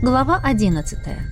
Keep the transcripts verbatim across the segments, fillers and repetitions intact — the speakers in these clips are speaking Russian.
Глава одиннадцатая.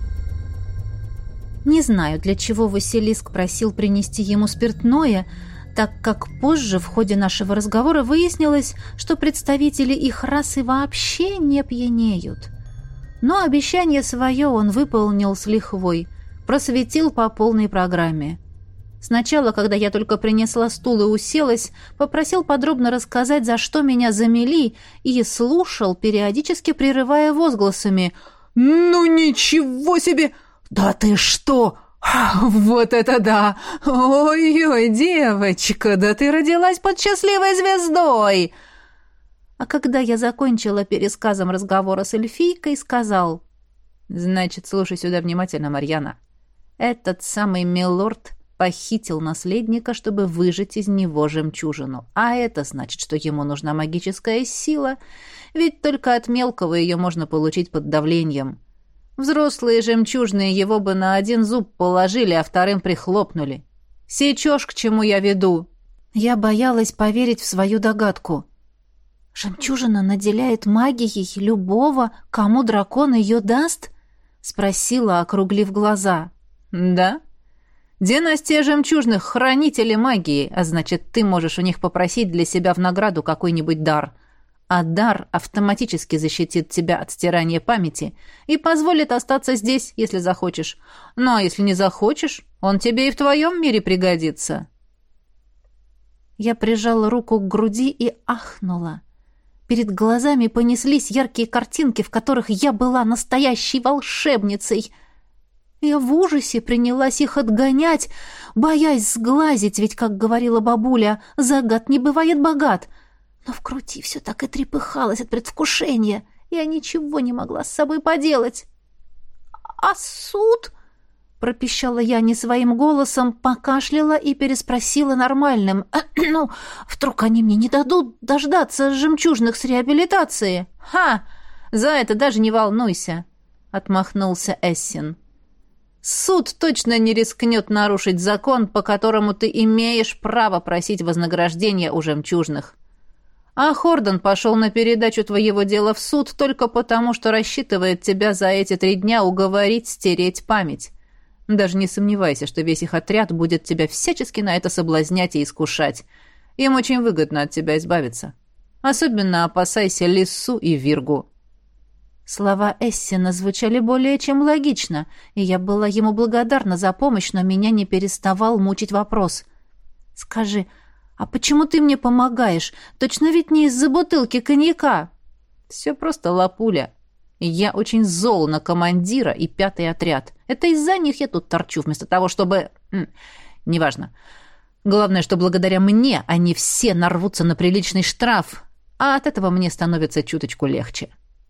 Не знаю, для чего Василиск просил принести ему спиртное, так как позже в ходе нашего разговора выяснилось, что представители их расы вообще не пьянеют. Но обещание свое он выполнил с лихвой, просветил по полной программе. Сначала, когда я только принесла стул и уселась, попросил подробно рассказать, за что меня замели, и слушал, периодически прерывая возгласами: «Ну ничего себе! Да ты что! Вот это да! Ой-ой, девочка, да ты родилась под счастливой звездой!» А когда я закончила пересказом разговора с эльфийкой, сказал: «Значит, слушай сюда внимательно, Марьяна. Этот самый милорд похитил наследника, чтобы выжать из него жемчужину. А это значит, что ему нужна магическая сила, ведь только от мелкого ее можно получить под давлением. Взрослые жемчужные его бы на один зуб положили, а вторым прихлопнули. Сечешь, к чему я веду?» Я боялась поверить в свою догадку. «Жемчужина наделяет магией любого, кому дракон ее даст?» — спросила, округлив глаза. «Да. Династия жемчужных — хранители магии, а значит, ты можешь у них попросить для себя в награду какой-нибудь дар. А дар автоматически защитит тебя от стирания памяти и позволит остаться здесь, если захочешь. Ну, а если не захочешь, он тебе и в твоем мире пригодится». Я прижала руку к груди и ахнула. Перед глазами понеслись яркие картинки, в которых я была настоящей волшебницей. Я в ужасе принялась их отгонять, боясь сглазить, ведь, как говорила бабуля, загад не бывает богат. Но в груди все так и трепыхалось от предвкушения. Я ничего не могла с собой поделать. «А суд?» — пропищала я не своим голосом, покашляла и переспросила нормальным. «Ну, вдруг они мне не дадут дождаться жемчужных с реабилитации?» «Ха! За это даже не волнуйся!» — отмахнулся Эссен. «Суд точно не рискнет нарушить закон, по которому ты имеешь право просить вознаграждения у жемчужных. А Хордон пошел на передачу твоего дела в суд только потому, что рассчитывает тебя за эти три дня уговорить стереть память. Даже не сомневайся, что весь их отряд будет тебя всячески на это соблазнять и искушать. Им очень выгодно от тебя избавиться. Особенно опасайся Лиссу и Виргу». Слова Эссена звучали более чем логично, и я была ему благодарна за помощь, но меня не переставал мучить вопрос. «Скажи, а почему ты мне помогаешь? Точно ведь не из-за бутылки коньяка?» «Все просто, лапуля. Я очень зол на командира и пятый отряд. Это из-за них я тут торчу, вместо того, чтобы... М, неважно. Главное, что благодаря мне они все нарвутся на приличный штраф, а от этого мне становится чуточку легче».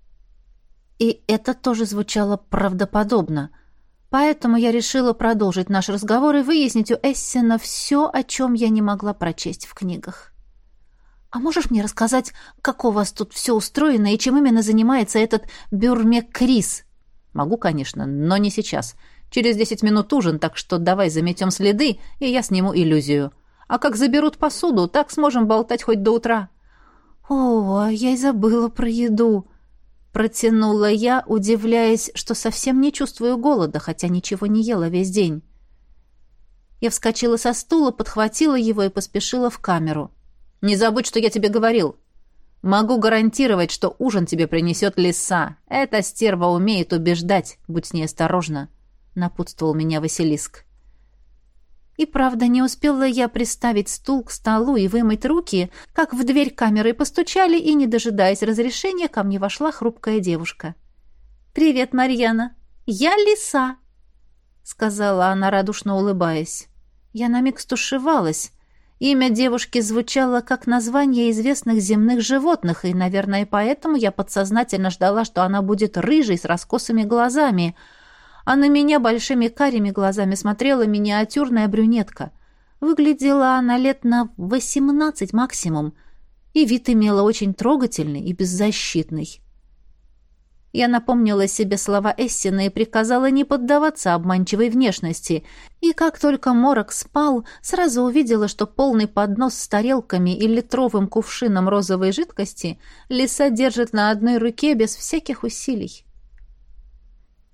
И это тоже звучало правдоподобно. Поэтому я решила продолжить наш разговор и выяснить у Эссена все, о чем я не могла прочесть в книгах. «А можешь мне рассказать, как у вас тут все устроено и чем именно занимается этот Бюрмек Крис?» «Могу, конечно, но не сейчас. Через десять минут ужин, так что давай заметем следы, и я сниму иллюзию. А как заберут посуду, так сможем болтать хоть до утра». «О, а я и забыла про еду», — протянула я, удивляясь, что совсем не чувствую голода, хотя ничего не ела весь день. Я вскочила со стула, подхватила его и поспешила в камеру. «Не забудь, что я тебе говорил. Могу гарантировать, что ужин тебе принесет лиса. Эта стерва умеет убеждать, будь с ней осторожна», — напутствовал меня Василиск. И правда, не успела я приставить стул к столу и вымыть руки, как в дверь камеры постучали, и, не дожидаясь разрешения, ко мне вошла хрупкая девушка. «Привет, Марьяна. Я лиса», — сказала она, радушно улыбаясь. Я на миг стушевалась. Имя девушки звучало как название известных земных животных, и, наверное, поэтому я подсознательно ждала, что она будет рыжей с раскосыми глазами, а на меня большими карими глазами смотрела миниатюрная брюнетка. Выглядела она лет на восемнадцать максимум, и вид имела очень трогательный и беззащитный. Я напомнила себе слова Эссена и приказала не поддаваться обманчивой внешности, и как только Морок спал, сразу увидела, что полный поднос с тарелками и литровым кувшином розовой жидкости лиса держит на одной руке без всяких усилий.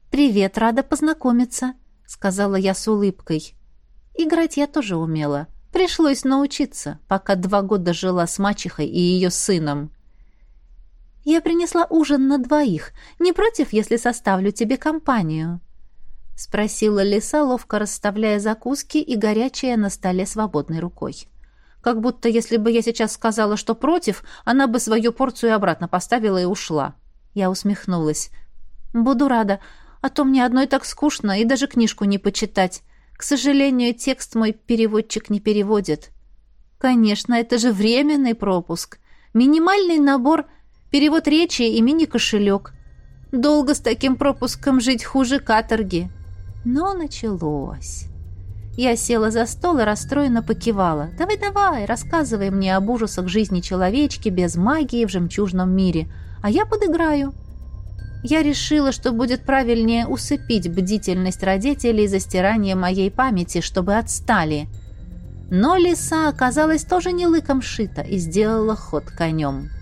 «Привет, рада познакомиться», — сказала я с улыбкой. Играть я тоже умела. Пришлось научиться, пока два года жила с мачехой и ее сыном. «Я принесла ужин на двоих. Не против, если составлю тебе компанию?» — спросила лиса, ловко расставляя закуски и горячее на столе свободной рукой. Как будто, если бы я сейчас сказала, что против, она бы свою порцию обратно поставила и ушла. Я усмехнулась. «Буду рада, а то мне одной так скучно и даже книжку не почитать. К сожалению, текст мой переводчик не переводит». «Конечно, это же временный пропуск. Минимальный набор, перевод речи и мини-кошелек. Долго с таким пропуском жить хуже каторги». Но началось. Я села за стол и расстроенно покивала. «Давай-давай, рассказывай мне об ужасах жизни человечки без магии в жемчужном мире, а я подыграю». Я решила, что будет правильнее усыпить бдительность родителей за стирание моей памяти, чтобы отстали. Но лиса оказалась тоже не лыком шита и сделала ход конем.